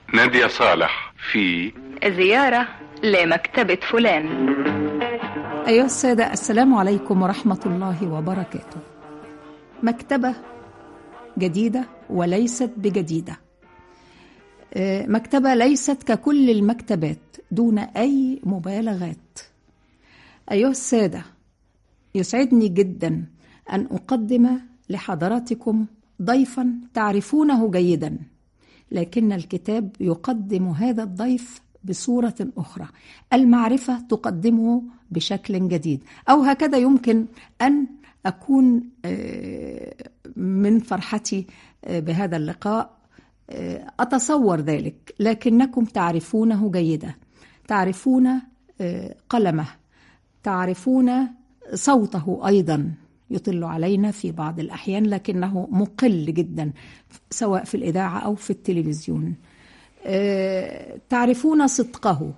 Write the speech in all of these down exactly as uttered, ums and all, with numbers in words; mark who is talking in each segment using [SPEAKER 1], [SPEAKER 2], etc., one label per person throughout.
[SPEAKER 1] نادية صالح في
[SPEAKER 2] زيارة لمكتبة فلان.
[SPEAKER 3] أيها السادة، السلام عليكم ورحمة الله وبركاته. مكتبة جديدة وليست بجديدة، مكتبة ليست ككل المكتبات دون أي مبالغات. أيها السادة، يسعدني جدا أن أقدم لحضراتكم ضيفا تعرفونه جيدا، لكن الكتاب يقدم هذا الضيف بصورة أخرى، المعرفة تقدمه بشكل جديد، أو هكذا يمكن أن أكون من فرحتي بهذا اللقاء أتصور ذلك، لكنكم تعرفونه جيدا، تعرفون قلمه، تعرفون صوته أيضا يطل علينا في بعض الأحيان، لكنه مقل جدا سواء في الإذاعة أو في التلفزيون. تعرفون صدقه،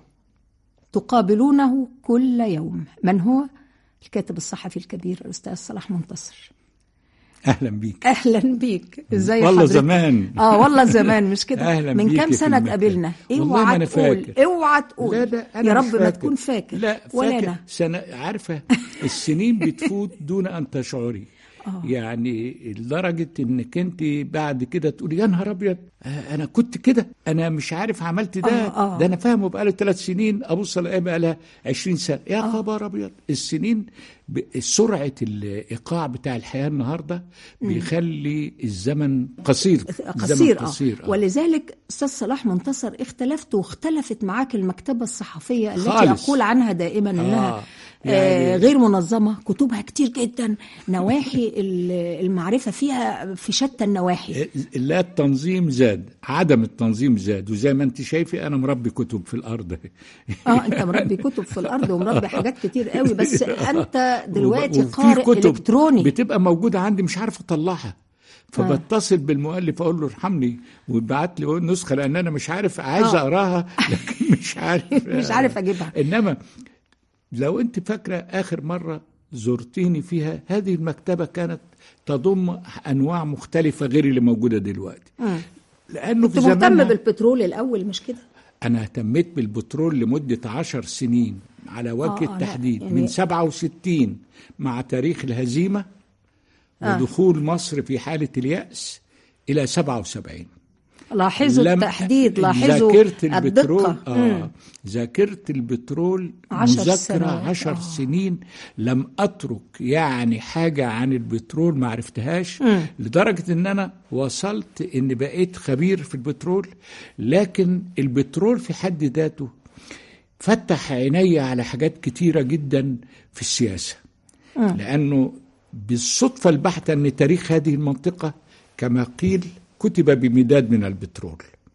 [SPEAKER 3] تقابلونه كل يوم. من هو؟ الكاتب الصحفي الكبير الأستاذ صلاح منتصر.
[SPEAKER 4] اهلا بيك.
[SPEAKER 3] اهلا بيك. ازاي
[SPEAKER 4] والله
[SPEAKER 3] حضرتك؟
[SPEAKER 4] زمان.
[SPEAKER 3] اه والله زمان، مش كده؟
[SPEAKER 4] أهلا
[SPEAKER 3] من كام سنه اتقابلنا؟ اوعى تقول اوعى تقول
[SPEAKER 4] لا لا أنا
[SPEAKER 3] يا رب
[SPEAKER 4] فاكر.
[SPEAKER 3] ما تكون فاكر.
[SPEAKER 4] لا
[SPEAKER 3] ولا
[SPEAKER 4] فاكر.
[SPEAKER 3] أنا.
[SPEAKER 4] سنة عارفه السنين بتفوت دون ان تشعري.
[SPEAKER 3] آه.
[SPEAKER 4] يعني لدرجه انك انت بعد كده تقولي يا نهار ابيض، آه انا كنت كده، انا مش عارف عملت ده.
[SPEAKER 3] آه آه.
[SPEAKER 4] ده انا فاهمه بقاله ثلاث سنين، ابص الاقي بقالها عشرين سنه. يا
[SPEAKER 3] آه.
[SPEAKER 4] خبر ابيض. السنين ب- سرعه الايقاع بتاع الحياه النهارده بيخلي الزمن قصير.
[SPEAKER 3] قصير,
[SPEAKER 4] الزمن
[SPEAKER 3] آه.
[SPEAKER 4] قصير. آه.
[SPEAKER 3] ولذلك أستاذ صلاح منتصر، اختلفت واختلفت معاك المكتبة الصحفية التي
[SPEAKER 4] خالص.
[SPEAKER 3] أقول عنها دائما أنها
[SPEAKER 4] آه.
[SPEAKER 3] آه
[SPEAKER 4] يعني
[SPEAKER 3] غير منظمة، كتبها كتير جدا، نواحي المعرفة فيها في شتى النواحي.
[SPEAKER 4] لا، التنظيم زاد، عدم التنظيم زاد، وزي ما انت شايفه انا مربي كتب في الارض.
[SPEAKER 3] اه انت مربي كتب في الارض ومربي حاجات كتير قوي، بس انت دلوقتي
[SPEAKER 4] وفي
[SPEAKER 3] قارئ
[SPEAKER 4] كتب
[SPEAKER 3] الكتروني
[SPEAKER 4] بتبقى موجوده عندي مش عارف اطلعها، فبتصل بالمؤلف اقول له ارحمني ويبعت لي نسخه، لان انا مش عارف، عايز
[SPEAKER 3] آه.
[SPEAKER 4] اقراها لكن مش عارف
[SPEAKER 3] مش عارف اجيبها.
[SPEAKER 4] انما لو انت فاكره اخر مره زرتيني فيها، هذه المكتبه كانت تضم انواع مختلفه غير اللي موجوده دلوقتي.
[SPEAKER 3] مم.
[SPEAKER 4] لانه
[SPEAKER 3] كنت
[SPEAKER 4] في
[SPEAKER 3] مهتم
[SPEAKER 4] زمانها
[SPEAKER 3] بالبترول الاول، مش كده؟
[SPEAKER 4] أنا اهتميت بالبترول لمدة عشر سنين على وجه
[SPEAKER 3] آه،
[SPEAKER 4] التحديد،
[SPEAKER 3] يعني
[SPEAKER 4] من سبعة وستين مع تاريخ الهزيمة
[SPEAKER 3] آه.
[SPEAKER 4] ودخول مصر في حالة اليأس إلى سبعة وسبعين.
[SPEAKER 3] لاحظوا
[SPEAKER 4] لم-
[SPEAKER 3] التحديد، لاحظوا
[SPEAKER 4] ذاكرت البترول.
[SPEAKER 3] الدقة.
[SPEAKER 4] آه ذاكرت البترول
[SPEAKER 3] عشر
[SPEAKER 4] مذاكرة
[SPEAKER 3] سنوات.
[SPEAKER 4] عشر
[SPEAKER 3] آه.
[SPEAKER 4] سنين، لم أترك يعني حاجة عن البترول ما عرفتهاش،
[SPEAKER 3] مم.
[SPEAKER 4] لدرجة إن أنا وصلت إن بقيت خبير في البترول. لكن البترول في حد ذاته فتح عيني على حاجات كتيرة جدا في السياسة.
[SPEAKER 3] مم.
[SPEAKER 4] لأنه بالصدفة البحتة أن تاريخ هذه المنطقة كما قيل كتب بمداد من البترول.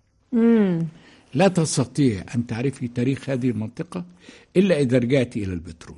[SPEAKER 3] مم.
[SPEAKER 4] لا تستطيع أن تعرفي تاريخ هذه المنطقة إلا إذا رجعت إلى البترول.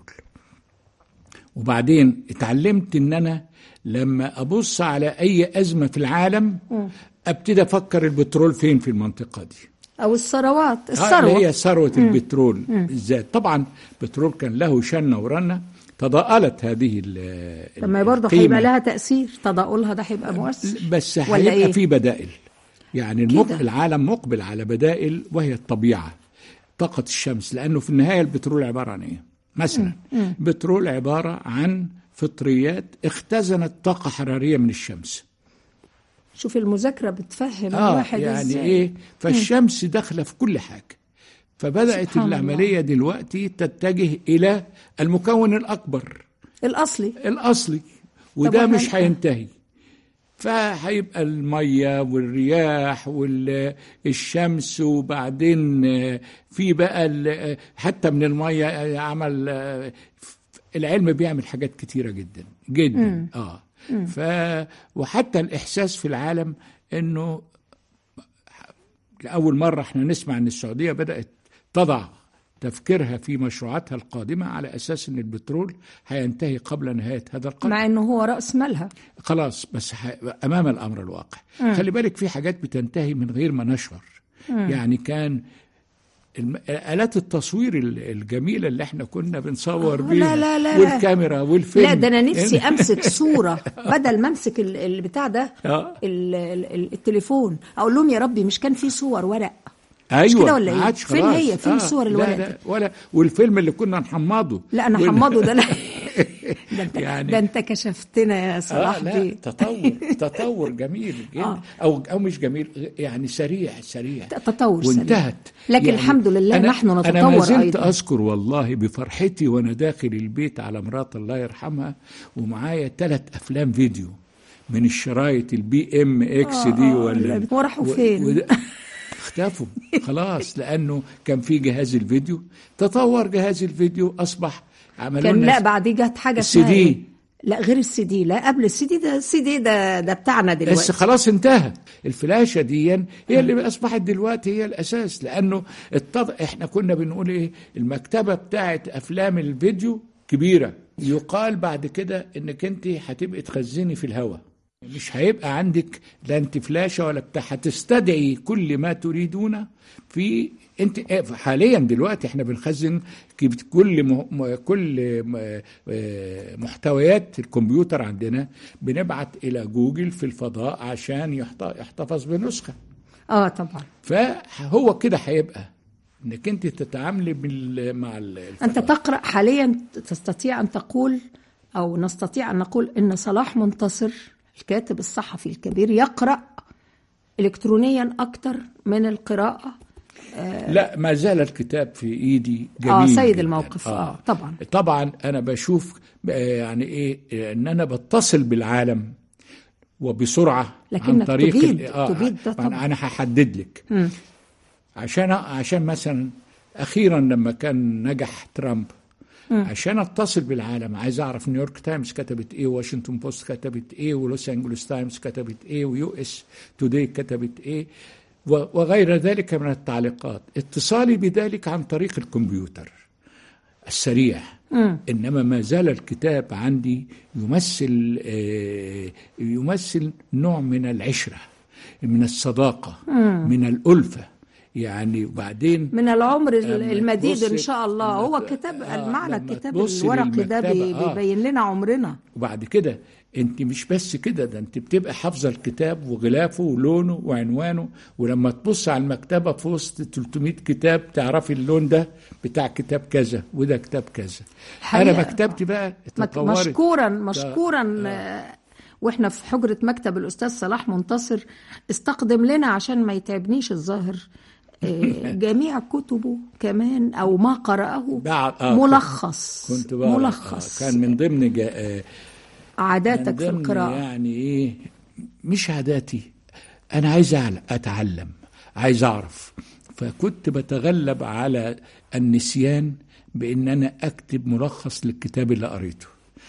[SPEAKER 4] وبعدين اتعلمت أن أنا لما أبص على أي أزمة في العالم أبتدي أفكر البترول فين في المنطقة دي.
[SPEAKER 3] او الثروات،
[SPEAKER 4] آه،
[SPEAKER 3] الثروة.
[SPEAKER 4] اللي هي ثروة البترول بالذات. طبعا البترول كان له شنة ورنة، تضاءلت هذه ال-
[SPEAKER 3] طب ما برضه
[SPEAKER 4] القيمة.
[SPEAKER 3] هيبقى لها تأثير، تضاؤلها ده هيبقى مؤثر.
[SPEAKER 4] بس
[SPEAKER 3] ولا
[SPEAKER 4] هيبقى
[SPEAKER 3] إيه؟
[SPEAKER 4] في بدائل. يعني
[SPEAKER 3] كده.
[SPEAKER 4] المق... العالم مقبل على بدائل، وهي الطبيعة، طاقة الشمس. لأنه في النهاية البترول عبارة عن إيه؟ مثلا بترول عبارة عن فطريات اختزنت طاقة حرارية من الشمس.
[SPEAKER 3] شوف المذاكرة بتفهم
[SPEAKER 4] آه
[SPEAKER 3] الواحد
[SPEAKER 4] يعني
[SPEAKER 3] إزاي.
[SPEAKER 4] إيه؟ فالشمس داخلة في كل حاجة. فبدأت
[SPEAKER 3] سبحان
[SPEAKER 4] العملية دلوقتي تتجه إلى المكون الأكبر
[SPEAKER 3] الأصلي.
[SPEAKER 4] الأصلي، وده
[SPEAKER 3] طب
[SPEAKER 4] مش
[SPEAKER 3] وهل-
[SPEAKER 4] هينتهي. فهيبقى المية والرياح والشمس، وبعدين في بقى ال- حتى من المية عمل العلم بيعمل حاجات كتيرة جدا جدا.
[SPEAKER 3] مم.
[SPEAKER 4] اه ف وحتى الإحساس في العالم إنه لأول مرة احنا نسمع إن السعودية بدأت تضع تفكيرها في مشروعاتها القادمة على أساس إن البترول هينتهي قبل نهاية هذا القرن.
[SPEAKER 3] مع إنه هو رأس مالها.
[SPEAKER 4] خلاص، بس ح... أمام الأمر الواقع. مم. خلي بالك في حاجات بتنتهي من غير ما نشعر. مم. يعني كان الم... آلات التصوير الجميلة اللي احنا كنا بنصور
[SPEAKER 3] آه
[SPEAKER 4] بيها،
[SPEAKER 3] لا لا لا
[SPEAKER 4] والكاميرا والفيلم.
[SPEAKER 3] لا، ده أنا نفسي أمسك صورة بدل ما أمسك البتاع ده،
[SPEAKER 4] آه.
[SPEAKER 3] ال- ال- التليفون، أقول لهم يا ربي مش كان في صور ورق؟ مش
[SPEAKER 4] ايوه
[SPEAKER 3] كده ولا
[SPEAKER 4] ما
[SPEAKER 3] ايه؟
[SPEAKER 4] عادش
[SPEAKER 3] فين
[SPEAKER 4] خلاص.
[SPEAKER 3] هي؟ فين
[SPEAKER 4] آه
[SPEAKER 3] صور الورق
[SPEAKER 4] لا
[SPEAKER 3] ده؟
[SPEAKER 4] لا ولا والفيلم اللي كنا نحمضه
[SPEAKER 3] لا انا
[SPEAKER 4] وال-
[SPEAKER 3] حمضه ده لا ده انت
[SPEAKER 4] يعني-
[SPEAKER 3] ده انت كشفتنا يا صلاح
[SPEAKER 4] آه لا
[SPEAKER 3] بيه.
[SPEAKER 4] تطور تطور جميل جدا
[SPEAKER 3] آه.
[SPEAKER 4] او او مش جميل يعني سريع سريع
[SPEAKER 3] تطور سريع.
[SPEAKER 4] وانتهت.
[SPEAKER 3] لكن الحمد لله نحن
[SPEAKER 4] انا
[SPEAKER 3] نتطور
[SPEAKER 4] ما زلت
[SPEAKER 3] أيضاً.
[SPEAKER 4] اذكر والله بفرحتي وانا داخل البيت على مرات الله يرحمها ومعايا ثلاث افلام فيديو من الشرايط البي ام اكس دي
[SPEAKER 3] آه،
[SPEAKER 4] ولا
[SPEAKER 3] لا، وراحوا فين؟
[SPEAKER 4] و... اختفوا خلاص لانه كان في جهاز الفيديو تطور جهاز الفيديو اصبح عملوا
[SPEAKER 3] كان
[SPEAKER 4] لنا
[SPEAKER 3] لا بعدين جت حاجه
[SPEAKER 4] السي
[SPEAKER 3] اسمها
[SPEAKER 4] دي.
[SPEAKER 3] إيه؟ لا غير السي دي، لا قبل السي دي، ده السي دي ده ده بتاعنا
[SPEAKER 4] بس
[SPEAKER 3] دلوقتي.
[SPEAKER 4] خلاص انتهى. الفلاشة دي هي اللي أصبحت دلوقتي هي الأساس لأنه التض... إحنا كنا بنقول إيه المكتبة بتاعت أفلام الفيديو كبيرة، يقال بعد كده إنك أنت هتبقي تخزني في الهواء، مش هيبقى عندك لا انت فلاشة ولا بتاع، هتستدعي كل ما تريدونه في انت حاليا دلوقتي احنا بنخزن كل م... كل م... محتويات الكمبيوتر عندنا بنبعت الى جوجل في الفضاء عشان يحت... يحتفظ بنسخة.
[SPEAKER 3] اه طبعا.
[SPEAKER 4] فهو كده هيبقى انك انت تتعاملي بال... مع الفضاء.
[SPEAKER 3] انت تقرأ حاليا، تستطيع ان تقول او نستطيع ان نقول ان صلاح منتصر الكاتب الصحفي الكبير يقرأ إلكترونيا أكتر من القراءة.
[SPEAKER 4] آه لا ما زال الكتاب في إيدي جميل.
[SPEAKER 3] آه سيد
[SPEAKER 4] جداً.
[SPEAKER 3] الموقف. آه. آه طبعا
[SPEAKER 4] طبعا أنا بشوف يعني إيه إن أنا بتصل بالعالم وبسرعة عن طريق
[SPEAKER 3] تبيد
[SPEAKER 4] آه
[SPEAKER 3] تبيد ده طبعا.
[SPEAKER 4] أنا هحدد لك م. عشان عشان مثلا أخيرا لما كان نجح ترامب م. عشان اتصل بالعالم عايز اعرف نيويورك تايمز كتبت ايه، واشنطن بوست كتبت ايه، ولوس انجلوس تايمز كتبت ايه، ويو اس توداي كتبت ايه، وغير ذلك من التعليقات. اتصالي بذلك عن طريق الكمبيوتر السريع. م. انما ما زال الكتاب عندي يمثل آه يمثل نوع من العشرة، من الصداقة، م. من الألفة يعني. وبعدين
[SPEAKER 3] من العمر المديد ان شاء الله. هو كتاب آه المعنى الكتاب الورقي ده بيبين لنا عمرنا.
[SPEAKER 4] وبعد كده انت مش بس كده، ده انت بتبقى حافظه الكتاب وغلافه ولونه وعنوانه، ولما تبص على المكتبه في وسط ثلاثمائة كتاب تعرفي اللون ده بتاع كتاب كذا وده كتاب كذا. انا مكتبتي بقى اتطورت
[SPEAKER 3] مشكورا مشكورا آه. واحنا في حجره مكتب الاستاذ صلاح منتصر استقدم لنا عشان ما يتعبنيش الظاهر جميع كتبه كمان او ما قرأه آه ملخص.
[SPEAKER 4] كنت
[SPEAKER 3] ملخص
[SPEAKER 4] آه كان من ضمن آه
[SPEAKER 3] عاداتك
[SPEAKER 4] من ضمن
[SPEAKER 3] في القراءة.
[SPEAKER 4] يعني ايه مش عاداتي، انا عايز اتعلم، عايز اعرف، فكنت بتغلب على النسيان بان انا اكتب ملخص للكتاب اللي قريته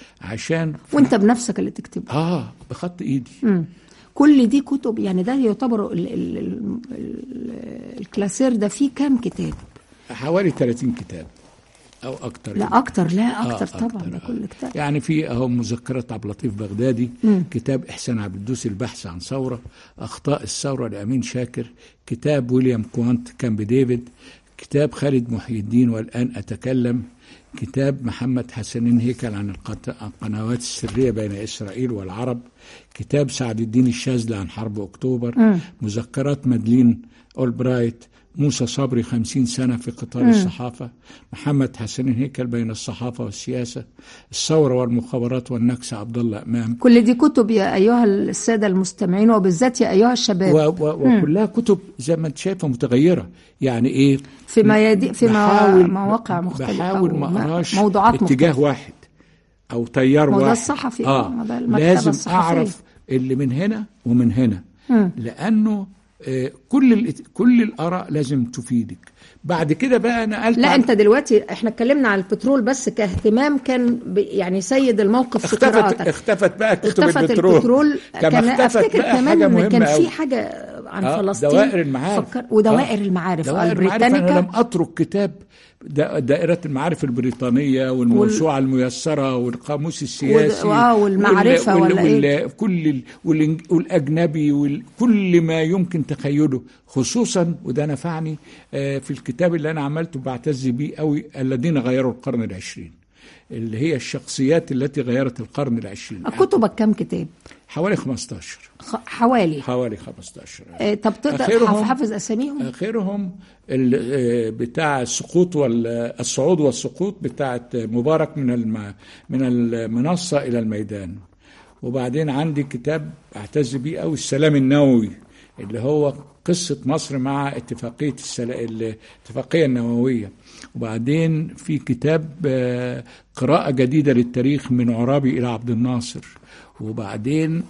[SPEAKER 4] عشان
[SPEAKER 3] وانت بنفسك اللي تكتبه.
[SPEAKER 4] اه بخط ايدي.
[SPEAKER 3] م. كل دي كتب يعني. ده يعتبر ال ال ال ال الكلاسير ده فيه كام كتاب؟
[SPEAKER 4] حوالي ثلاثين كتاب او اكتر.
[SPEAKER 3] لا يعني. اكتر لا اكتر
[SPEAKER 4] آه
[SPEAKER 3] طبعا.
[SPEAKER 4] أكتر.
[SPEAKER 3] ده كل كتاب
[SPEAKER 4] يعني في اهو مذكرات عبد اللطيف بغدادي، م. كتاب احسان عبد الدوس البحث عن ثوره، اخطاء الثوره لامين شاكر، كتاب ويليام كوانت كامب ديفيد، كتاب خالد محي الدين والان اتكلم، كتاب محمد حسنين هيكل عن القنوات السرية بين إسرائيل والعرب، كتاب سعد الدين الشاذلي عن حرب أكتوبر، م. مذكرات مادلين أولبرايت، موسى صبري خمسين سنة في قطار م. الصحافة، محمد حسنين هيكل بين الصحافة والسياسة، الثورة والمخابرات والنكسة عبد الله إمام.
[SPEAKER 3] كل دي كتب يا أيها السادة المستمعين وبالذات يا أيها الشباب،
[SPEAKER 4] و- و- وكلها كتب زي ما انت شايفة متغيرة يعني إيه
[SPEAKER 3] في ميادي في
[SPEAKER 4] بحاول
[SPEAKER 3] مواقع مختلفة،
[SPEAKER 4] بحاول ما أقراش
[SPEAKER 3] موضوعات
[SPEAKER 4] اتجاه
[SPEAKER 3] مختلفة.
[SPEAKER 4] واحد أو تيار
[SPEAKER 3] موضوع
[SPEAKER 4] واحد.
[SPEAKER 3] الصحفي
[SPEAKER 4] آه. لازم الصحفية. أعرف اللي من هنا ومن هنا، م. لأنه آه كل كل الآراء لازم تفيدك. بعد كده بقى نقلت.
[SPEAKER 3] لا أنت دلوقتي احنا اتكلمنا على البترول بس كاهتمام، كان يعني سيد الموقف في قراءتك.
[SPEAKER 4] اختفت بقى كتب
[SPEAKER 3] اختفت
[SPEAKER 4] البترول,
[SPEAKER 3] البترول. كان افتكر كمان كان في حاجة عن
[SPEAKER 4] آه
[SPEAKER 3] فلسطين،
[SPEAKER 4] دوائر المعارف.
[SPEAKER 3] فكر ودوائر آه المعارف
[SPEAKER 4] دوائر
[SPEAKER 3] البريطانية.
[SPEAKER 4] أنا لم أترك كتاب دائرة المعارف البريطانية والموسوعة وال... الميسرة والقاموس السياسي
[SPEAKER 3] والمعرفة وال... ولا
[SPEAKER 4] وال...
[SPEAKER 3] إيه؟
[SPEAKER 4] كل وال... والأجنبي وكل ما يمكن تخيله، خصوصا وده نفعني في الكتاب اللي أنا عملته بعتز بيه قوي، الذين غيروا القرن العشرين. اللي هي الشخصيات التي غيرت القرن العشرين.
[SPEAKER 3] كتبك كم كتاب؟
[SPEAKER 4] حوالي خمستاشر.
[SPEAKER 3] خ... حوالي
[SPEAKER 4] حوالي خمستاشر.
[SPEAKER 3] آه طب تقدر حافظ اساميهم؟
[SPEAKER 4] اخرهم بتاع السقوط والصعود والسقوط بتاعه مبارك من الم... من المنصه الى الميدان. وبعدين عندي كتاب اعتز بيه قوي، السلام النووي، اللي هو قصه مصر مع اتفاقيه السل... الاتفاقيه النوويه. وبعدين في كتاب قراءه جديده للتاريخ من عرابي الى عبد الناصر. وبعدين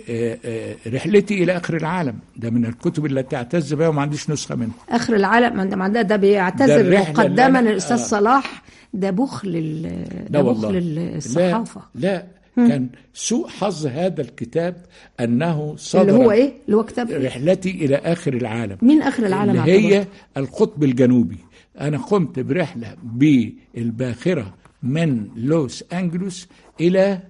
[SPEAKER 4] رحلتي الى اخر العالم، ده من الكتب التي اعتز بها وما عنديش نسخه منها.
[SPEAKER 3] اخر العالم ده ده بيعتذر مقدما الاستاذ آه. صلاح، ده بخل ده بخل الصحافه.
[SPEAKER 4] لا, لا كان سوء حظ هذا الكتاب انه صدر.
[SPEAKER 3] اللي هو ايه؟ اللي هو كتاب
[SPEAKER 4] رحلتي الى اخر العالم.
[SPEAKER 3] مين اخر العالم؟
[SPEAKER 4] اللي هي القطب الجنوبي. انا قمت برحله بالباخره من لوس انجلوس الى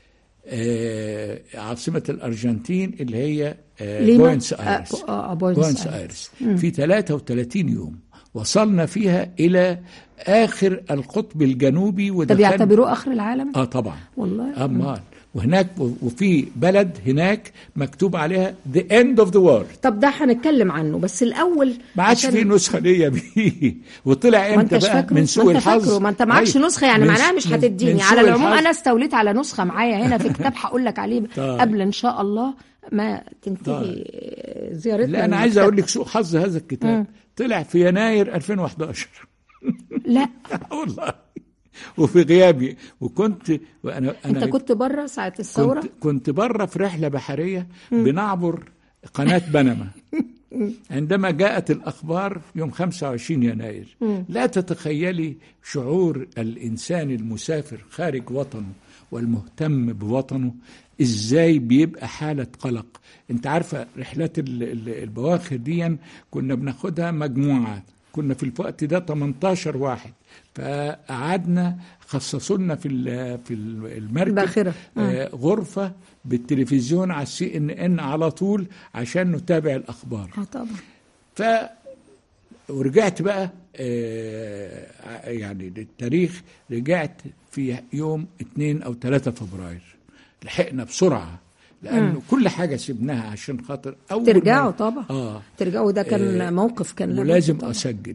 [SPEAKER 4] آه عاصمة الأرجنتين اللي هي آه بوينس آيرس.
[SPEAKER 3] آه
[SPEAKER 4] بوينس آيرس في ثلاثة وثلاثين يوم وصلنا فيها إلى آخر القطب الجنوبي.
[SPEAKER 3] وده بيعتبروه آخر العالم؟
[SPEAKER 4] آه طبعا
[SPEAKER 3] والله.
[SPEAKER 4] أمال وهناك وفي بلد هناك مكتوب عليها the end of the world.
[SPEAKER 3] طب ده هنتكلم عنه، بس الأول
[SPEAKER 4] ما عادش في نسخة ليا بيه. وطلع امتى بقى من سوء الحظ؟
[SPEAKER 3] ما انت معكش نسخة يعني معناها مش هتديني. على العموم انا استوليت على نسخة معايا هنا في كتاب هقول لك عليه قبل ان شاء الله ما تنتهي زيارتنا.
[SPEAKER 4] لا انا عايز اقول لك سوء حظ هذا الكتاب م. طلع في يناير ألفين وإحدى عشر.
[SPEAKER 3] لا
[SPEAKER 4] والله وفي غيابي. وكنت وانا
[SPEAKER 3] انت كنت بره ساعه الثوره؟
[SPEAKER 4] كنت, كنت بره في رحله بحريه بنعبر قناه بنما عندما جاءت الاخبار يوم خمسة وعشرين يناير. لا تتخيلي شعور الانسان المسافر خارج وطنه والمهتم بوطنه ازاي بيبقى حاله قلق. انت عارفه رحلات البواخر دي كنا بناخدها مجموعات، كنا في الوقت ده تمنتاشر واحد، فقعدنا خصصوا لنا في في المركب آه غرفه بالتلفزيون على السي ان ان على طول عشان نتابع الاخبار.
[SPEAKER 3] اه طبعا.
[SPEAKER 4] ف ورجعت بقى آه يعني للتاريخ، رجعت في يوم اثنين او ثلاثة فبراير. لحقنا بسرعه لانه مم. كل حاجه سيبناها عشان خاطر اول
[SPEAKER 3] ترجعوا طبعا.
[SPEAKER 4] اه
[SPEAKER 3] ترجعوا. ده كان آه موقف كان
[SPEAKER 4] ولازم اسجل.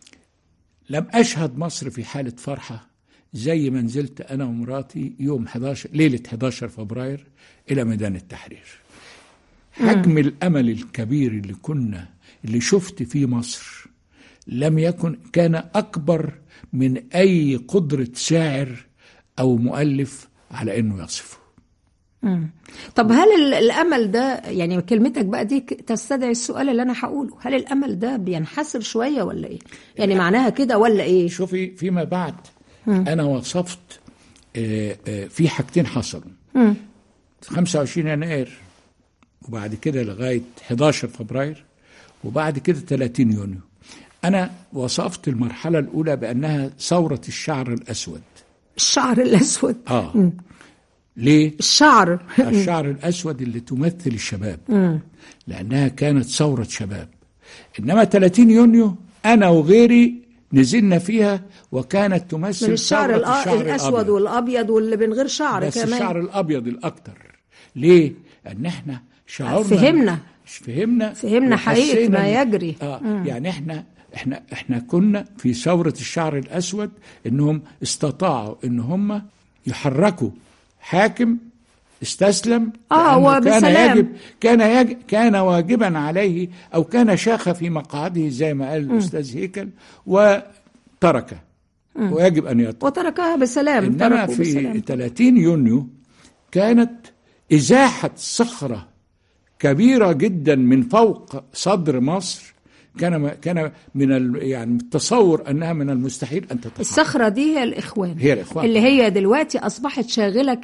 [SPEAKER 4] لم أشهد مصر في حالة فرحة زي ما نزلت أنا ومراتي يوم حداشر ليلة حداشر فبراير إلى ميدان التحرير. حجم م. الأمل الكبير اللي كنا اللي شفت فيه مصر لم يكن كان أكبر من أي قدرة شاعر أو مؤلف على أنه يصفه.
[SPEAKER 3] مم. طب هل الأمل ده يعني كلمتك بقى دي تستدعي السؤال اللي أنا هقوله، هل الأمل ده بينحسر شوية ولا إيه؟ يعني معناها كده ولا إيه؟
[SPEAKER 4] شوفي فيما بعد مم. أنا وصفت آآ آآ في حاجتين حصلوا خمسة وعشرين يناير وبعد كده لغاية حداشر فبراير وبعد كده ثلاثين يونيو. أنا وصفت المرحلة الأولى بأنها ثورة الشعر الأسود.
[SPEAKER 3] الشعر الأسود؟
[SPEAKER 4] آه مم. ليه؟
[SPEAKER 3] الشعر
[SPEAKER 4] الشعر الأسود اللي تمثل الشباب مم. لأنها كانت ثورة شباب. إنما ثلاثين يونيو أنا وغيري نزلنا فيها وكانت تمثل
[SPEAKER 3] من الشعر,
[SPEAKER 4] الشعر
[SPEAKER 3] الأسود الأبيض. والأبيض واللي من غير شعر
[SPEAKER 4] بس
[SPEAKER 3] كمان.
[SPEAKER 4] الشعر الأبيض الأكتر. ليه؟ أن احنا شعورنا
[SPEAKER 3] فهمنا
[SPEAKER 4] فهمنا
[SPEAKER 3] فهمنا حقيقة ما يجري.
[SPEAKER 4] آه يعني احنا احنا احنا كنا في ثورة الشعر الأسود إنهم استطاعوا إن هم يحركوا حاكم استسلم.
[SPEAKER 3] اه وبسلام.
[SPEAKER 4] كان يجب كان يجب كان واجبا عليه او كان شاخ في مقعده زي ما قال الاستاذ هيكل وتركه م. ويجب ان يترك
[SPEAKER 3] وتركها بسلام.
[SPEAKER 4] انما في بسلام. ثلاثين يونيو كانت ازاحه صخره كبيره جدا من فوق صدر مصر. كان كان من يعني التصور انها من المستحيل ان تتحقق.
[SPEAKER 3] الصخره دي هي الاخوان
[SPEAKER 4] هي الاخوان
[SPEAKER 3] اللي هي دلوقتي اصبحت شاغلك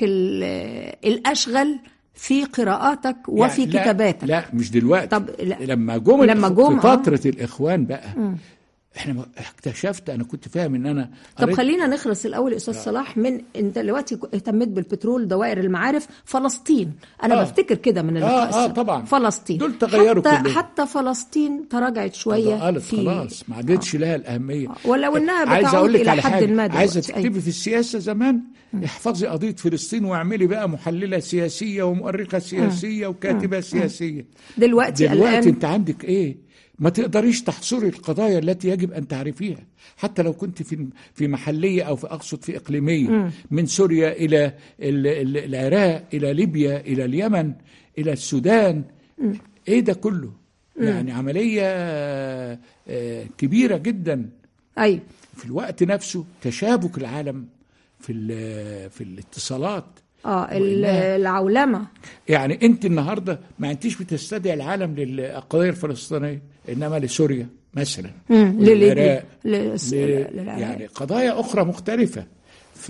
[SPEAKER 3] الاشغل في قراءاتك وفي
[SPEAKER 4] يعني لا
[SPEAKER 3] كتاباتك.
[SPEAKER 4] لا مش دلوقتي.
[SPEAKER 3] طب لا.
[SPEAKER 4] لما جم
[SPEAKER 3] لما جم
[SPEAKER 4] في فتره آه. الاخوان بقى م. احنا اكتشفت، انا كنت فاهم ان انا
[SPEAKER 3] طب خلينا نخلص الاول يا استاذ صلاح من انت دلوقتي اهتميت بالبترول دوائر المعارف فلسطين. انا آه. بفتكر كده من اللقاء
[SPEAKER 4] آه, اه طبعا
[SPEAKER 3] فلسطين
[SPEAKER 4] دول تغيروا
[SPEAKER 3] حتى
[SPEAKER 4] كله.
[SPEAKER 3] حتى فلسطين تراجعت شويه
[SPEAKER 4] قالت
[SPEAKER 3] في
[SPEAKER 4] خلاص ما عادتش آه. لها الاهميه
[SPEAKER 3] آه. ولو انها بتعود الى حد ما.
[SPEAKER 4] عايزه تكتبي في السياسه زمان احفظي قضيه فلسطين واعملي بقى محلله سياسيه ومؤرخه سياسيه وكاتبه سياسيه.
[SPEAKER 3] دلوقتي
[SPEAKER 4] دلوقتي
[SPEAKER 3] الآن
[SPEAKER 4] انت عندك ايه؟ ما تقدريش تحصري القضايا التي يجب أن تعرفيها حتى لو كنت في في محلية أو في أقصد في إقليمية. م. من سوريا إلى العراق إلى ليبيا إلى اليمن إلى السودان. م. إيه ده كله؟ م. يعني عملية كبيرة جدا.
[SPEAKER 3] أي
[SPEAKER 4] في الوقت نفسه تشابك العالم في في الاتصالات.
[SPEAKER 3] اه العولمه.
[SPEAKER 4] يعني انت النهارده ما انتيش بتستدعي العالم للقضيه الفلسطينيه انما لسوريا مثلا، للعراق، يعني قضايا اخرى مختلفه. ف...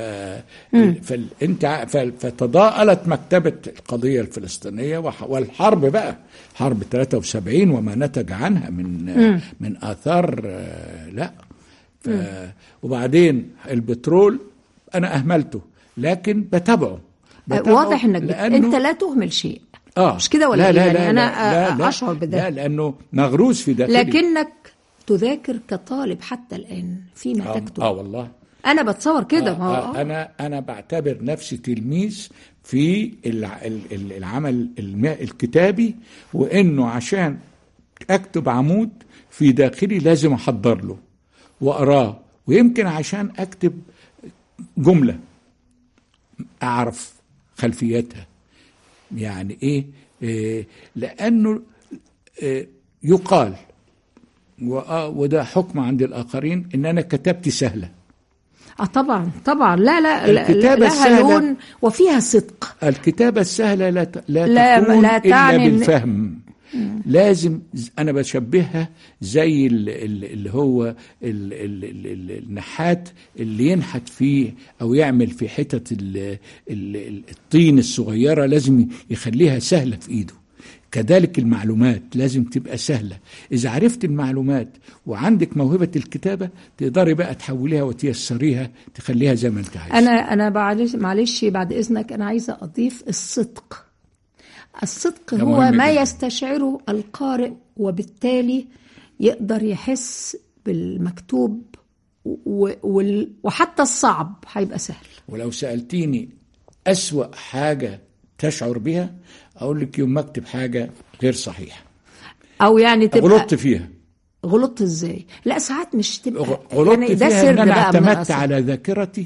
[SPEAKER 4] فانت فتضاءلت مكتبه القضيه الفلسطينيه والحرب بقى حرب ثلاثة وسبعين وما نتج عنها من م. من اثار. لا ف... وبعدين البترول انا اهملته لكن بتابعه, بتابعه
[SPEAKER 3] واضح انك بت... انت لا تهمل شيء.
[SPEAKER 4] آه.
[SPEAKER 3] مش كده ولا
[SPEAKER 4] لا لا
[SPEAKER 3] يعني
[SPEAKER 4] لا
[SPEAKER 3] انا
[SPEAKER 4] لا لا
[SPEAKER 3] اشعر بده.
[SPEAKER 4] لا لانه مغروس في داخلي.
[SPEAKER 3] لكنك تذاكر كطالب حتى الان فيما
[SPEAKER 4] آه.
[SPEAKER 3] تكتب.
[SPEAKER 4] اه والله
[SPEAKER 3] انا بتصور كده.
[SPEAKER 4] آه. آه. آه. انا انا بعتبر نفسي تلميذ في العمل الكتابي، وانه عشان اكتب عمود في داخلي لازم احضر له واقراه، ويمكن عشان اكتب جمله أعرف خلفيتها. يعني إيه, إيه لأنه إيه يقال وده حكم عند الآخرين إن أنا كتابتي سهلة.
[SPEAKER 3] آه طبعا طبعا لا لا
[SPEAKER 4] الكتابة
[SPEAKER 3] لها لون وفيها صدق.
[SPEAKER 4] الكتابة السهلة لا, لا,
[SPEAKER 3] لا
[SPEAKER 4] تكون
[SPEAKER 3] لا
[SPEAKER 4] إلا بالفهم. لازم أنا بشبهها زي اللي هو النحات اللي ينحت فيه أو يعمل في حتة الطين الصغيرة لازم يخليها سهلة في إيده. كذلك المعلومات لازم تبقى سهلة. إذا عرفت المعلومات وعندك موهبة الكتابة تقدري بقى تحوليها وتيسريها تخليها زي ما انت عايز.
[SPEAKER 3] أنا أنا معلش بعد إذنك أنا عايزة أضيف الصدق. الصدق هو ما جداً. يستشعره القارئ وبالتالي يقدر يحس بالمكتوب وحتى الصعب هيبقى سهل.
[SPEAKER 4] ولو سألتيني أسوأ حاجة تشعر بها أقول لك يوم ما أكتب حاجة غير صحيحة
[SPEAKER 3] أو يعني تبقى
[SPEAKER 4] غلطت فيها.
[SPEAKER 3] غلطت إزاي؟ لا ساعات مش تبقى
[SPEAKER 4] غلطت يعني ده فيها إن أنا اعتمدت على ذاكرتي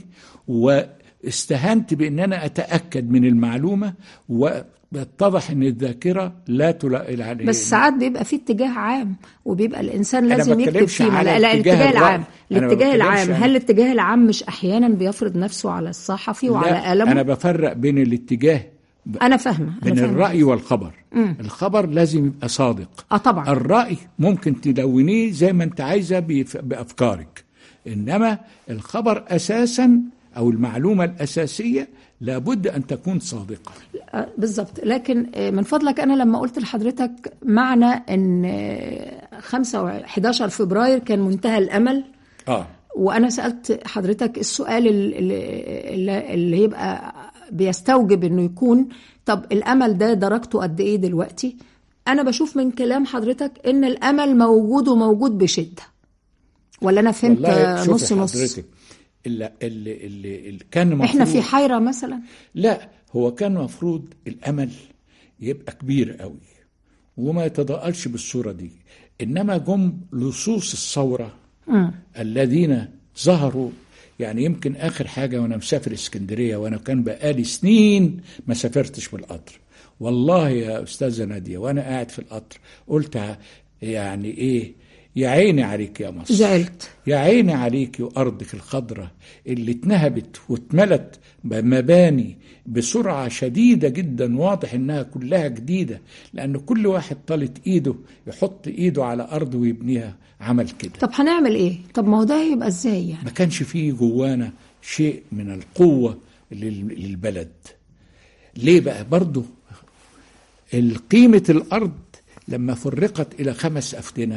[SPEAKER 4] واستهنت بأن أنا أتأكد من المعلومة واتضح ان الذاكره لا تلائل عليه.
[SPEAKER 3] بس ساعات بيبقى في اتجاه عام وبيبقى الانسان لازم يكتب فيه. لا الاتجاه العام الاتجاه العام هل الاتجاه العام مش احيانا بيفرض نفسه على الصحفي وعلى قلمه؟
[SPEAKER 4] انا بفرق بين الاتجاه ب...
[SPEAKER 3] انا فاهمه
[SPEAKER 4] بين
[SPEAKER 3] فهمة.
[SPEAKER 4] الراي والخبر.
[SPEAKER 3] مم.
[SPEAKER 4] الخبر لازم يبقى صادق.
[SPEAKER 3] اه طبعا.
[SPEAKER 4] الراي ممكن تلونيه زي ما انت عايزه بف... بافكارك، انما الخبر اساسا او المعلومه الاساسيه لابد أن تكون صادقة.
[SPEAKER 3] بالضبط. لكن من فضلك أنا لما قلت لحضرتك معنى أن خمسة وحداشر فبراير كان منتهى الأمل.
[SPEAKER 4] آه.
[SPEAKER 3] وأنا سألت حضرتك السؤال اللي, اللي يبقى بيستوجب أنه يكون طب الأمل ده درجته قد إيه دلوقتي؟ أنا بشوف من كلام حضرتك أن الأمل موجود وموجود بشدة، ولا أنا فهمت نص نص؟
[SPEAKER 4] اللي, اللي, اللي كان مفروض
[SPEAKER 3] احنا في حيرة مثلا.
[SPEAKER 4] لا هو كان مفروض الأمل يبقى كبير قوي وما يتضاءلش بالصورة دي، إنما جم لصوص الثورة م. الذين ظهروا. يعني يمكن آخر حاجة وأنا مسافر اسكندرية وأنا كان بقالي سنين ما سافرتش بالقطر، والله يا أستاذة نادية وأنا قاعد في القطر قلت يعني إيه يا عيني عليك يا مصر.
[SPEAKER 3] زعلت.
[SPEAKER 4] يا عيني عليك وأرضك الخضراء اللي اتنهبت واتملت بمباني بسرعة شديدة جدا، واضح إنها كلها جديدة لأن كل واحد طالت إيده يحط إيده على أرض ويبنيها عمل كده.
[SPEAKER 3] طب هنعمل إيه؟ طب ما هو ده يبقى إزاي يعني؟
[SPEAKER 4] ما كانش فيه جوانا شيء من القوة للبلد. ليه بقى؟ برضو القيمة الأرض لما فرقت إلى خمس أفدنة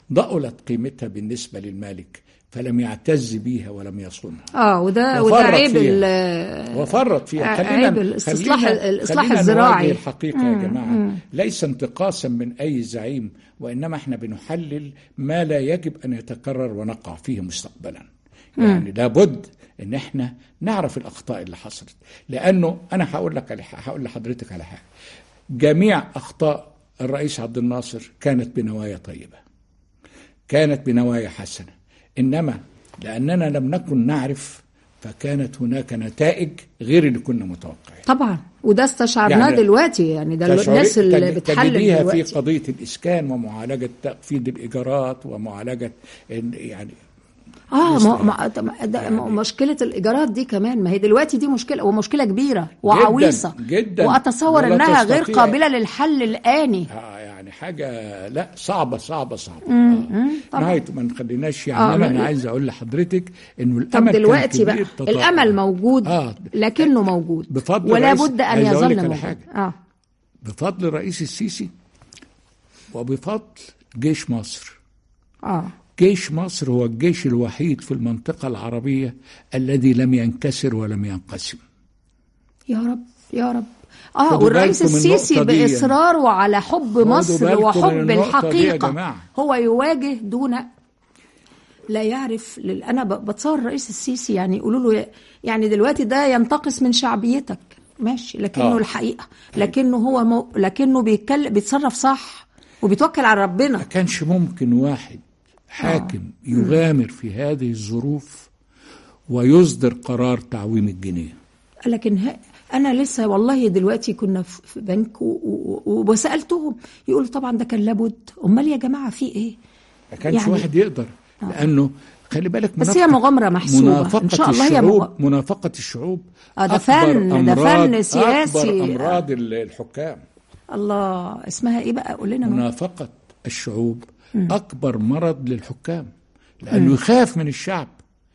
[SPEAKER 4] ضألت قيمتها بالنسبة للمالك فلم يعتز بيها ولم يصونها.
[SPEAKER 3] اه وده وده عيب
[SPEAKER 4] وفرط فيها.
[SPEAKER 3] عيب الاستصلاح الإصلاح الزراعي.
[SPEAKER 4] الحقيقة مم. يا جماعة مم. ليس انتقاصا من أي زعيم، وإنما احنا بنحلل ما لا يجب أن يتكرر ونقع فيه مستقبلا. يعني لابد ان احنا نعرف الاخطاء اللي حصلت، لانه انا هقول لك على هقول لحضرتك على حاجه. جميع اخطاء الرئيس عبد الناصر كانت بنوايا طيبه، كانت بنوايا حسنه، انما لاننا لم نكن نعرف فكانت هناك نتائج غير اللي كنا متوقعين.
[SPEAKER 3] طبعا وده استشعرناه يعني دلوقتي، يعني ده الناس اللي بتحلل دلوقتي
[SPEAKER 4] في قضيه الاسكان ومعالجه تخفيض الايجارات ومعالجه يعني
[SPEAKER 3] اه ما ما يعني مشكله الايجارات دي كمان، ما هي دلوقتي دي مشكله ومشكله كبيره وعويصه
[SPEAKER 4] جدا, جداً
[SPEAKER 3] واتصور انها غير قابله للحل الاني.
[SPEAKER 4] آه يعني حاجه لا صعبه صعبه صعبه. آه. نهايه ما نخليناش يعني. آه انا عايز اقول لحضرتك انه الامل
[SPEAKER 3] دلوقتي بقى الامل موجود آه. لكنه موجود
[SPEAKER 4] بفضل
[SPEAKER 3] ولا بد ان يظل موجود.
[SPEAKER 4] آه. بفضل الرئيس السيسي وبفضل جيش مصر.
[SPEAKER 3] اه
[SPEAKER 4] جيش مصر هو الجيش الوحيد في المنطقة العربية الذي لم ينكسر ولم ينقسم.
[SPEAKER 3] يا رب يا رب. اه والرئيس السيسي بإصراره على حب مصر وحب الحقيقة هو يواجه دون لا يعرف لل... أنا بتصور الرئيس السيسي يعني يقولوا له يعني دلوقتي ده ينتقص من شعبيتك ماشي، لكنه آه. الحقيقة لكنه هو مو... لكنه بيتكلم بيتصرف صح وبيتوكل على ربنا.
[SPEAKER 4] ما كانش ممكن واحد حاكم آه. يغامر في هذه الظروف ويصدر قرار تعويم الجنيه.
[SPEAKER 3] لكن أنا لسه والله دلوقتي كنا في بنك وسألتهم يقولوا طبعا ده كان لابد. أمال يا جماعة في إيه؟
[SPEAKER 4] ما كانش يعني واحد يقدر آه. لأنه خلي بالك
[SPEAKER 3] بس هي مغامرة محسوبة إن شاء الله. هي
[SPEAKER 4] مغ... منافقة الشعوب
[SPEAKER 3] آه ده فن ده فن سياسي.
[SPEAKER 4] أكبر أمراض الحكام.
[SPEAKER 3] الله اسمها إيه بقى قول لنا.
[SPEAKER 4] منافقة الشعوب م. أكبر مرض للحكام، لأنه م. يخاف من الشعب،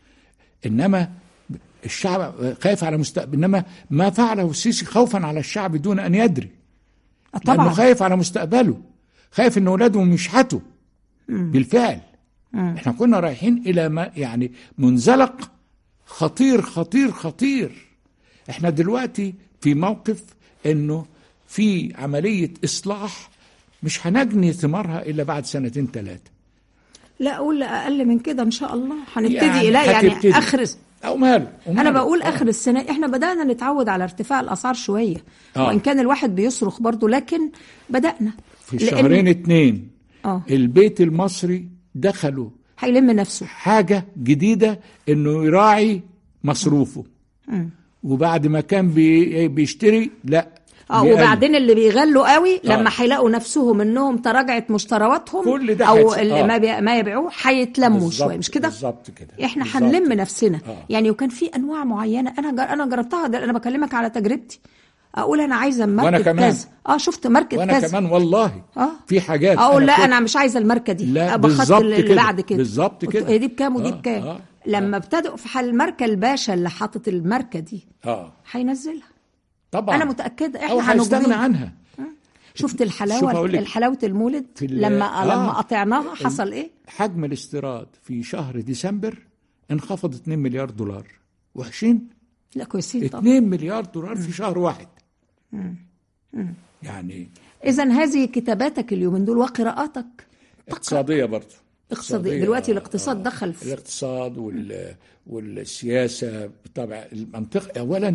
[SPEAKER 4] إنما الشعب خايف على مستقبل، إنما ما فعله السيسي خوفا على الشعب دون أن يدري. طبعا لأنه خايف على مستقبله، خايف إن أولادهم يشحتوا. بالفعل م. إحنا كنا رايحين إلى ما يعني منزلق خطير خطير خطير. إحنا دلوقتي في موقف إنه في عملية إصلاح مش هنجني ثمارها إلا بعد سنتين ثلاثة.
[SPEAKER 3] لا أقول أقل من كده إن شاء الله هنبتدي يعني إلى يعني آخر
[SPEAKER 4] أو ماله
[SPEAKER 3] أنا بقول آه. آخر السنة. إحنا بدأنا نتعود على ارتفاع الأسعار شوية آه. وإن كان الواحد بيصرخ برضو لكن بدأنا
[SPEAKER 4] في شهرين اتنين آه. البيت المصري دخلوا
[SPEAKER 3] هيلم نفسه
[SPEAKER 4] حاجة جديدة إنه يراعي مصروفه م. وبعد ما كان بي بيشتري لا
[SPEAKER 3] اه وبعدين اللي بيغلوا قوي لما هيلاقوا آه. نفسهم انهم تراجعت مشترياتهم او اللي آه. ما بي... ما يبيعوه هيتلموا شويه مش كده
[SPEAKER 4] بالظبط كده.
[SPEAKER 3] احنا هنلم نفسنا آه. يعني وكان في انواع معينه انا جر... انا جربتها ده انا بكلمك على تجربتي. اقول انا عايزه ماركه كذا اه شفت ماركه كذا
[SPEAKER 4] وانا كمان والله آه. في حاجات
[SPEAKER 3] اقول لا انا مش عايزه الماركه دي بخط اللي بعد كده
[SPEAKER 4] بالظبط كده
[SPEAKER 3] هي دي بكام ودي بكام آه. آه. لما ابتدوا في حال الماركه الباشا اللي حاطط الماركه دي اه هينزلها طبعا انا متاكده احنا
[SPEAKER 4] هنستغنى عنها.
[SPEAKER 3] شفت الحلاوه الحلاوه المولد لما آه. لما قطعناها حصل ايه؟
[SPEAKER 4] حجم الاستيراد في شهر ديسمبر انخفض اتنين مليار دولار. وحشين؟
[SPEAKER 3] لا كويسين طبعا.
[SPEAKER 4] اتنين مليار دولار في شهر واحد. مم. مم. يعني
[SPEAKER 3] اذا هذه كتاباتك اليومين دول وقراءاتك
[SPEAKER 4] اقتصاديه برضه
[SPEAKER 3] اقتصاديه دلوقتي الاقتصاد آه. دخل في
[SPEAKER 4] الاقتصاد وال والسياسه بالطبع. المنطقه اولا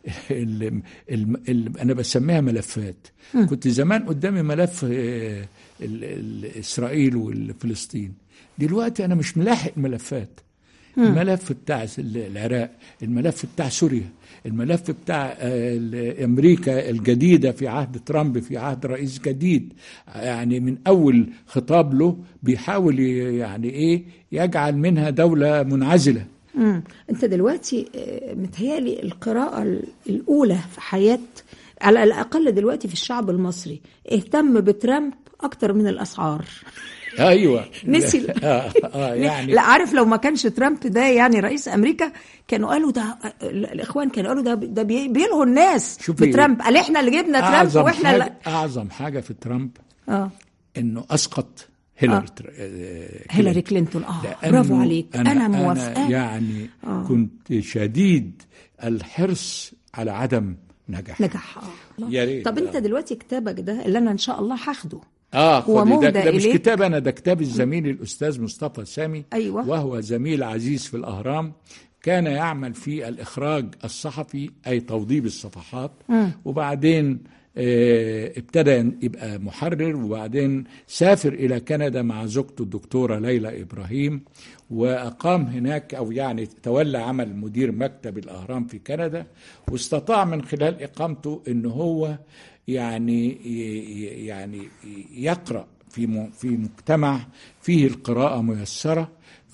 [SPEAKER 4] ال ال ال انا بسميها ملفات. م. كنت زمان قدامي ملف ال ال اسرائيل والفلسطين، دلوقتي انا مش ملاحق ملفات. م. الملف بتاع العراق، الملف بتاع سوريا، الملف بتاع أمريكا الجديدة في عهد ترامب، في عهد رئيس جديد يعني من أول خطاب له بيحاول يعني إيه يجعل منها دولة منعزلة.
[SPEAKER 3] مم. أنت دلوقتي متهيألي القراءة الأولى في حياة على الأقل دلوقتي في الشعب المصري اهتم بترامب أكتر من الأسعار.
[SPEAKER 4] ايوه
[SPEAKER 3] نسي
[SPEAKER 4] آه آه يعني
[SPEAKER 3] لا عارف لو ما كانش ترامب ده يعني رئيس امريكا كانوا قالوا ده الاخوان كانوا قالوا ده ده بيلهوا الناس بترامب. قال احنا اللي جبنا ترامب واحنا
[SPEAKER 4] حاجة اعظم حاجه في ترامب اه انه اسقط هيلاري
[SPEAKER 3] آه. هيلاري كلينتون. اه برافو عليك.
[SPEAKER 4] أنا,
[SPEAKER 3] أنا موافقة.
[SPEAKER 4] أنا يعني آه. كنت شديد الحرص على عدم نجاح
[SPEAKER 3] نجاح اه
[SPEAKER 4] يا ريت.
[SPEAKER 3] طب انت دلوقتي كتابك ده اللي انا ان شاء الله هاخده
[SPEAKER 4] اه خدي ده, ده مش
[SPEAKER 3] إليك.
[SPEAKER 4] كتاب انا، ده كتاب الزميل الاستاذ مصطفى سامي.
[SPEAKER 3] أيوة.
[SPEAKER 4] وهو زميل عزيز في الاهرام، كان يعمل في الاخراج الصحفي اي توضيب الصفحات. م. وبعدين اه ابتدى يبقى محرر، وبعدين سافر الى كندا مع زوجته الدكتوره ليلى ابراهيم، واقام هناك او يعني تولى عمل مدير مكتب الاهرام في كندا، واستطاع من خلال اقامته ان هو يعني يعني يقرأ في في مجتمع فيه القراءة ميسرة،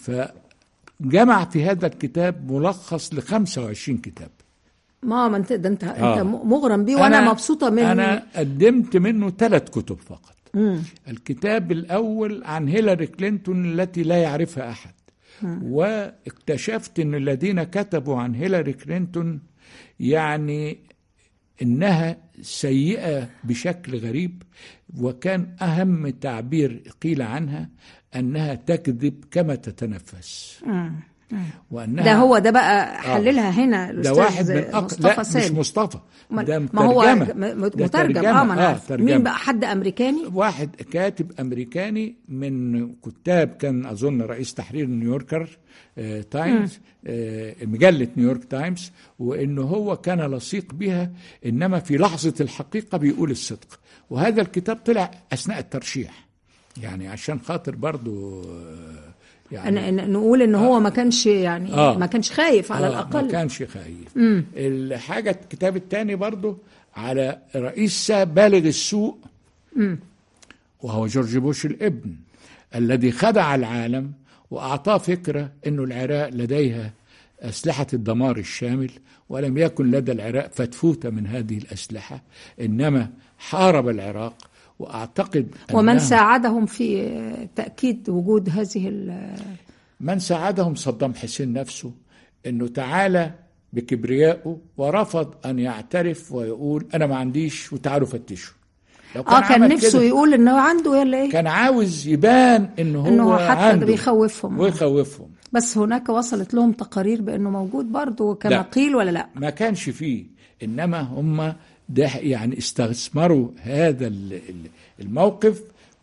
[SPEAKER 4] فجمع في هذا الكتاب ملخص ل خمسة وعشرين كتاب.
[SPEAKER 3] ما انت ده انت آه. انت مغرم بيه وانا مبسوطة منه.
[SPEAKER 4] انا قدمت منه ثلاث كتب فقط. مم. الكتاب الاول عن هيلاري كلينتون التي لا يعرفها احد. مم. واكتشفت ان الذين كتبوا عن هيلاري كلينتون يعني إنها سيئة بشكل غريب، وكان أهم تعبير قيل عنها أنها تكذب كما تتنفس.
[SPEAKER 3] وأنها ده هو ده بقى حللها. آه. هنا
[SPEAKER 4] الأستاذ ده واحد من أق... مصطفى سامي. مش مصطفى، ده مترجمة. ما هو
[SPEAKER 3] مترجم. اه ما آه مين بقى؟ حد أمريكاني،
[SPEAKER 4] واحد كاتب أمريكاني من كتاب كان أظن رئيس تحرير نيويوركر آه تايمز، آه مجلة نيويورك تايمز، وإنه هو كان لصيق بها، إنما في لحظة الحقيقة بيقول الصدق. وهذا الكتاب طلع أثناء الترشيح، يعني عشان خاطر برضو آه
[SPEAKER 3] يعني نقول ان هو ما كانش يعني آه ما كانش خايف على
[SPEAKER 4] آه
[SPEAKER 3] الاقل.
[SPEAKER 4] ما كانش خايف. مم. الحاجه الكتاب الثاني برضو على رئيس بالغ السوء، مم. وهو جورج بوش الابن الذي خدع العالم واعطاه فكره انه العراق لديها اسلحه الدمار الشامل، ولم يكن لدى العراق فتفوته من هذه الاسلحه، انما حارب العراق. وأعتقد
[SPEAKER 3] ومن ساعدهم في تأكيد وجود هذه
[SPEAKER 4] من ساعدهم صدام حسين نفسه، أنه تعالى بكبريائه ورفض أن يعترف ويقول أنا ما عنديش وتعالوا فتشوا.
[SPEAKER 3] لو كان, آه كان نفسه يقول أنه عنده ولا إيه؟
[SPEAKER 4] كان عاوز يبان أنه هو
[SPEAKER 3] إنه حتى
[SPEAKER 4] عنده
[SPEAKER 3] بيخوفهم
[SPEAKER 4] ويخوفهم.
[SPEAKER 3] بس هناك وصلت لهم تقارير بأنه موجود برضه كما قيل ولا لا؟
[SPEAKER 4] ما كانش فيه، إنما هم ده يعني استثمروا هذا الموقف.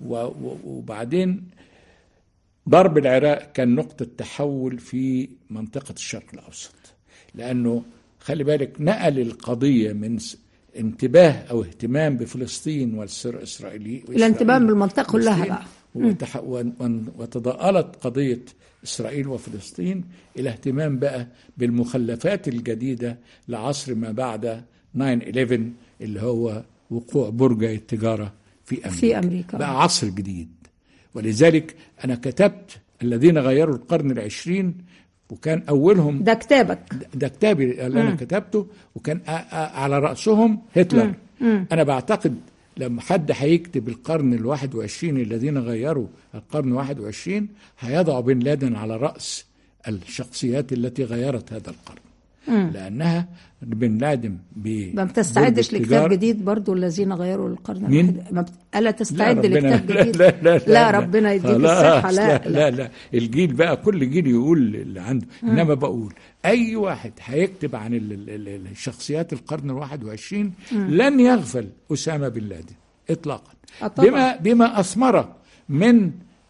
[SPEAKER 4] وبعدين ضرب العراق كان نقطة تحول في منطقة الشرق الأوسط، لأنه خلي بالك نقل القضية من انتباه أو اهتمام بفلسطين والإسرائيلي
[SPEAKER 3] إلى انتباه بالمنطقة كلها بقى،
[SPEAKER 4] وتضاءلت قضية إسرائيل وفلسطين إلى اهتمام بقى بالمخلفات الجديدة لعصر ما بعد تسعة إحداشر اللي هو وقوع برجة التجارة في أمريكا.
[SPEAKER 3] في أمريكا
[SPEAKER 4] بقى عصر جديد. ولذلك أنا كتبت الذين غيروا القرن العشرين، وكان أولهم
[SPEAKER 3] ده كتابك،
[SPEAKER 4] ده كتابي اللي أنا كتبته، وكان على رأسهم هتلر. مم. أنا بعتقد لما حد هيكتب القرن الواحد وعشرين الذين غيروا القرن الواحد وعشرين هيضع بن لادن على رأس الشخصيات التي غيرت هذا القرن. مم. لأنها بن لادن
[SPEAKER 3] ما بتستعدش لكتاب جديد برضو الذين غيروا القرن الواحد؟ ما بت... ألا تستعد لكتاب جديد؟
[SPEAKER 4] لا, لا, لا, لا,
[SPEAKER 3] لا ربنا يديك الصحة. لا
[SPEAKER 4] لا, لا لا الجيل بقى كل جيل يقول اللي عنده. مم. إنما بقول أي واحد هيكتب عن الشخصيات القرن الواحد وعشرين لن يغفل أسامة بن لادن إطلاقا، بما, بما أثمر من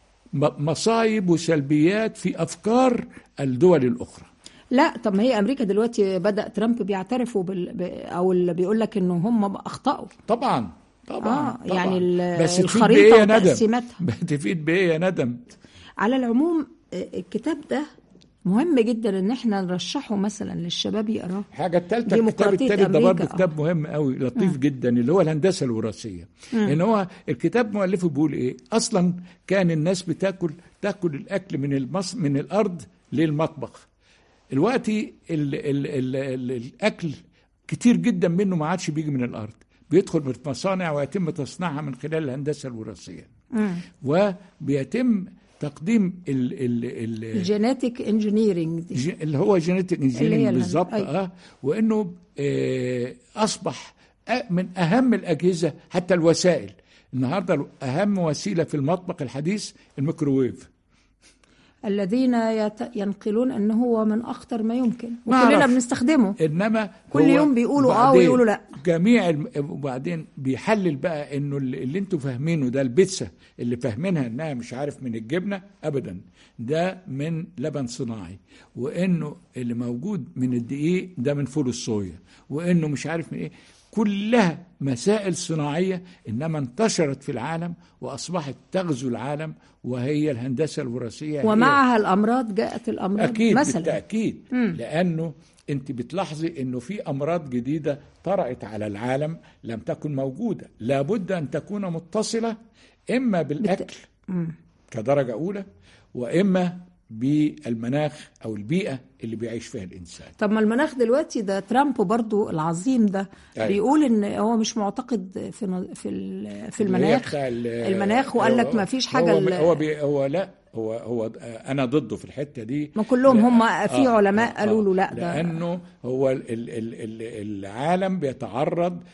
[SPEAKER 4] مصايب وسلبيات في أفكار الدول الأخرى.
[SPEAKER 3] لا طب ما هي أمريكا دلوقتي بدأ ترامب بيعترفوا بال... ب... أو اللي بيقول لك إنه هم أخطأوا.
[SPEAKER 4] طبعا طبعا,
[SPEAKER 3] آه
[SPEAKER 4] طبعاً.
[SPEAKER 3] يعني الخريطة وتقسيماتها
[SPEAKER 4] بتفيد بإيه ندم.
[SPEAKER 3] على العموم الكتاب ده مهم جدا ان احنا نرشحه مثلا للشباب يقراه.
[SPEAKER 4] حاجه الثالثه الكتاب الثالث ده برضه كتاب مهم قوي لطيف م. جدا، اللي هو الهندسه الوراثيه. ان هو الكتاب مؤلفه بيقول ايه؟ اصلا كان الناس بتاكل تاكل الاكل من المص من الارض للمطبخ. دلوقتي ال ال ال ال الاكل كتير جدا منه ما عادش بيجي من الارض، بيدخل من المصانع ويتم تصنيعها من خلال الهندسه الوراثيه. وبيتم تقديم ال ال ال
[SPEAKER 3] الجينيتيك انجينيرنج
[SPEAKER 4] اللي هو جينيتيك انجينيرنج بالظبط. اه وانه آه اصبح من اهم الاجهزه، حتى الوسائل النهارده اهم وسيله في المطبخ الحديث الميكروويف،
[SPEAKER 3] الذين يت... ينقلون ان هو من اخطر ما يمكن،
[SPEAKER 4] ما
[SPEAKER 3] وكلنا
[SPEAKER 4] أعرف.
[SPEAKER 3] بنستخدمه،
[SPEAKER 4] انما
[SPEAKER 3] كل يوم بيقولوا اه
[SPEAKER 4] وبعدين
[SPEAKER 3] ويقولوا لا.
[SPEAKER 4] جميع الم... وبعدين بيحلل بقى انه اللي اللي انتوا فاهمينه ده البيتزا اللي فاهمينها انها مش عارف من الجبنه ابدا، ده من لبن صناعي، وانه اللي موجود من الدقيق ده من فول الصويا، وانه مش عارف من ايه، كلها مسائل صناعيه انما انتشرت في العالم واصبحت تغزو العالم، وهي الهندسه الوراثيه.
[SPEAKER 3] ومعها الامراض جاءت الامراض
[SPEAKER 4] أكيد
[SPEAKER 3] مثلا.
[SPEAKER 4] بالتأكيد.
[SPEAKER 3] مم.
[SPEAKER 4] لأنه أنت بتلاحظي أنه في أمراض جديدة طرأت على العالم لم تكن موجودة، لابد أن تكون متصلة إما بالأكل
[SPEAKER 3] مم.
[SPEAKER 4] كدرجة أولى، وإما بالمناخ أو البيئة اللي بيعيش فيها الإنسان.
[SPEAKER 3] طب ما المناخ دلوقتي ده ترامب برضو العظيم ده
[SPEAKER 4] أيوة.
[SPEAKER 3] بيقول ان هو مش معتقد في ن- في ال- في المناخ المناخ وقال لك ما فيش حاجه
[SPEAKER 4] هو
[SPEAKER 3] ال-
[SPEAKER 4] هو, بي هو لا هو هو انا ضده في الحته دي.
[SPEAKER 3] ما كلهم
[SPEAKER 4] لا-
[SPEAKER 3] هم في
[SPEAKER 4] آه
[SPEAKER 3] علماء
[SPEAKER 4] آه
[SPEAKER 3] قالوا له لا ده
[SPEAKER 4] لانه هو ال ال ال ال العالم بيتعرض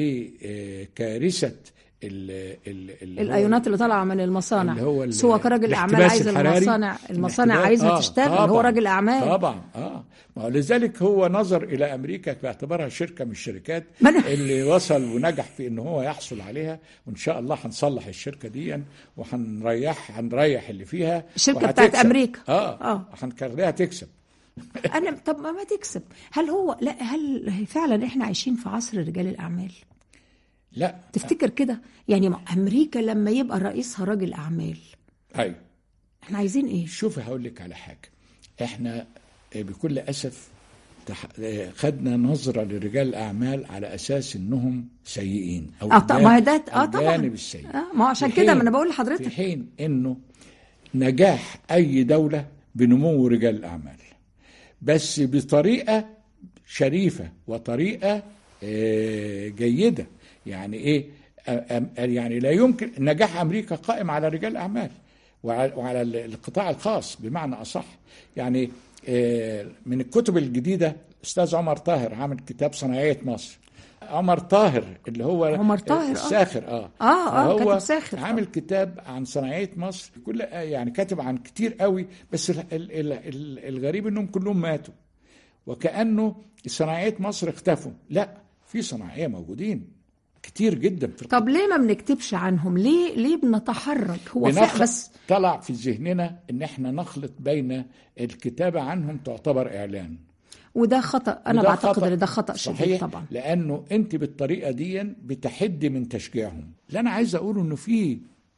[SPEAKER 4] لكارثه ال ال ال
[SPEAKER 3] الايونات اللي طالعه من المصانع،
[SPEAKER 4] اللي هو ال-
[SPEAKER 3] بس هو كراجل اعمال
[SPEAKER 4] الاحتباس
[SPEAKER 3] عايز
[SPEAKER 4] الحراري.
[SPEAKER 3] المصانع المصانع
[SPEAKER 4] الاحتباس-
[SPEAKER 3] عايزه
[SPEAKER 4] آه
[SPEAKER 3] تشتغل،
[SPEAKER 4] طبعاً
[SPEAKER 3] هو راجل اعمال
[SPEAKER 4] طبعا. اه ما هو لذلك هو نظر الى امريكا باعتبارها شركه من الشركات
[SPEAKER 3] ما أنا-
[SPEAKER 4] اللي وصل ونجح في ان هو يحصل عليها، وان شاء الله هنصلح الشركه دي وهنريح هنريح اللي فيها.
[SPEAKER 3] الشركة
[SPEAKER 4] وهتكسب.
[SPEAKER 3] بتاعت أمريكا.
[SPEAKER 4] اه,
[SPEAKER 3] آه.
[SPEAKER 4] هنخليها تكسب.
[SPEAKER 3] انا طب ما ما تكسب. هل هو لا هل فعلا احنا عايشين في عصر رجال الاعمال؟
[SPEAKER 4] لا
[SPEAKER 3] تفتكر كده؟ يعني ما امريكا لما يبقى رئيسها راجل اعمال،
[SPEAKER 4] ايوه
[SPEAKER 3] احنا عايزين ايه؟
[SPEAKER 4] شوفي هقول لك على حاجه، احنا بكل اسف تح... خدنا نظره لرجال الاعمال على اساس انهم سيئين او
[SPEAKER 3] اه طب ما هي ده اه
[SPEAKER 4] الجانب
[SPEAKER 3] طبعا
[SPEAKER 4] السيء.
[SPEAKER 3] اه ما هو عشان
[SPEAKER 4] في
[SPEAKER 3] كده
[SPEAKER 4] حين-
[SPEAKER 3] ما انا بقول
[SPEAKER 4] في
[SPEAKER 3] لحضرتك
[SPEAKER 4] حين انه نجاح اي دوله بنمو رجال الاعمال، بس بطريقه شريفه وطريقه آه، جيده. يعني ايه؟ آه، آه، يعني لا يمكن نجاح امريكا قائم على رجال الاعمال وعلى وعلى القطاع الخاص بمعنى اصح. يعني آه، من الكتب الجديده استاذ عمر طاهر عامل كتاب صناعيه مصر. عمر طاهر اللي هو
[SPEAKER 3] عمر طاهر، آه.
[SPEAKER 4] الساخر اه
[SPEAKER 3] اه اه
[SPEAKER 4] هو
[SPEAKER 3] كاتب ساخر
[SPEAKER 4] عامل كتاب عن صناعيه مصر، كل يعني كاتب عن كتير قوي، بس ال ال ال ال الغريب انهم كلهم ماتوا وكانه صناعيه مصر اختفوا. لا، في صناعيه موجودين كتير جدا في
[SPEAKER 3] طب ليه ما بنكتبش عنهم؟ ليه ليه بنتحرك؟ هو
[SPEAKER 4] بنخ...
[SPEAKER 3] فعلا بس
[SPEAKER 4] طلع في ذهننا ان احنا نخلط بين الكتابه عنهم تعتبر اعلان،
[SPEAKER 3] وده خطأ. انا
[SPEAKER 4] وده
[SPEAKER 3] بعتقد
[SPEAKER 4] خطأ.
[SPEAKER 3] ان ده خطأ شديد
[SPEAKER 4] صحيح،
[SPEAKER 3] طبعا.
[SPEAKER 4] لانه انت بالطريقه دي بتحدي من تشجيعهم. اللي انا عايز اقوله انه في